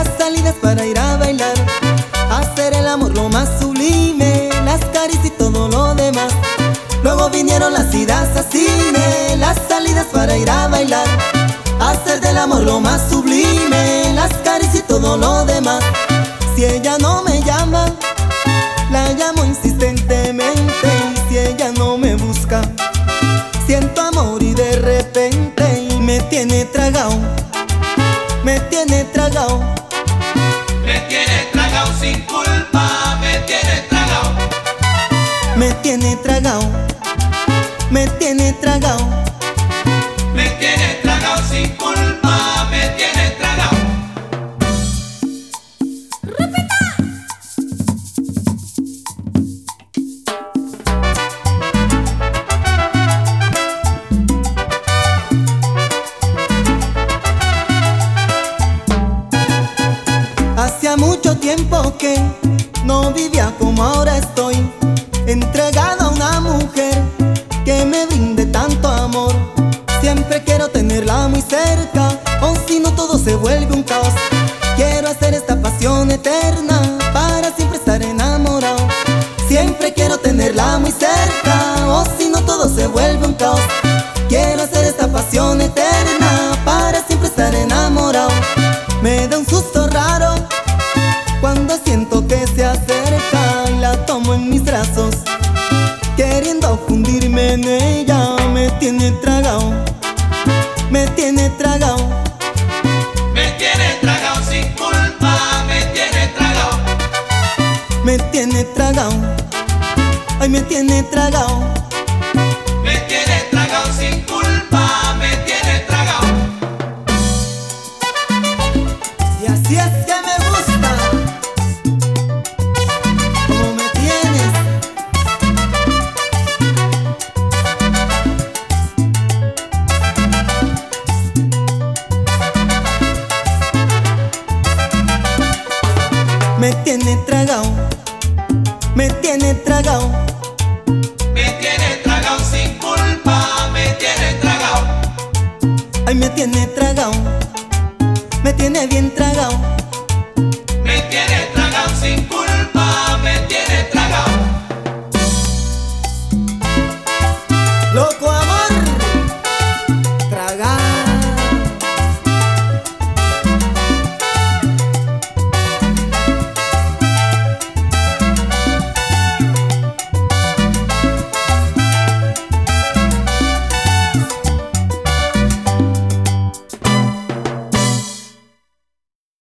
las salidas para ir a bailar, hacer el amor lo más sublime, las caricias y todo lo demás. Luego vinieron las idas a cine, las salidas para ir a bailar, hacer del amor lo más sublime, las caricias y todo lo demás. Si ella no me llama, la llamo insistentemente, y si ella no me busca, siento amor y de repente y me tiene tragado, me tiene tragado, me tiene tragado sin culpa, me tiene tragado, me tiene tragado, me tiene tragado, me tiene tragado sin culpa, me tiene tragado. Hacía mucho tiempo que no vivía como ahora estoy, entregado a una mujer que me brinde tanto amor. Siempre quiero tenerla muy cerca, o si no todo se vuelve un caos. Quiero hacer esta pasión eterna, para siempre estar enamorado. Siempre quiero tenerla muy cerca, o si no todo se vuelve un caos. Quiero hacer esta pasión eterna, para siempre estar enamorado. Me da un susto raro cuando siento que se acerca y la tomo en mis brazos, queriendo fundirme en ella. Me tiene tragado, me tiene tragado, Me tiene tragado sin culpa, me tiene tragado, me tiene tragado, ay me tiene tragado, me tiene tragado sin culpa, me tiene tragado. y así es que me gusta, como me tienes. Me tiene tragado, me tiene tragado, Me tiene tragado sin culpa, me tiene tragado, ay me tiene tragado, me tiene bien tragado.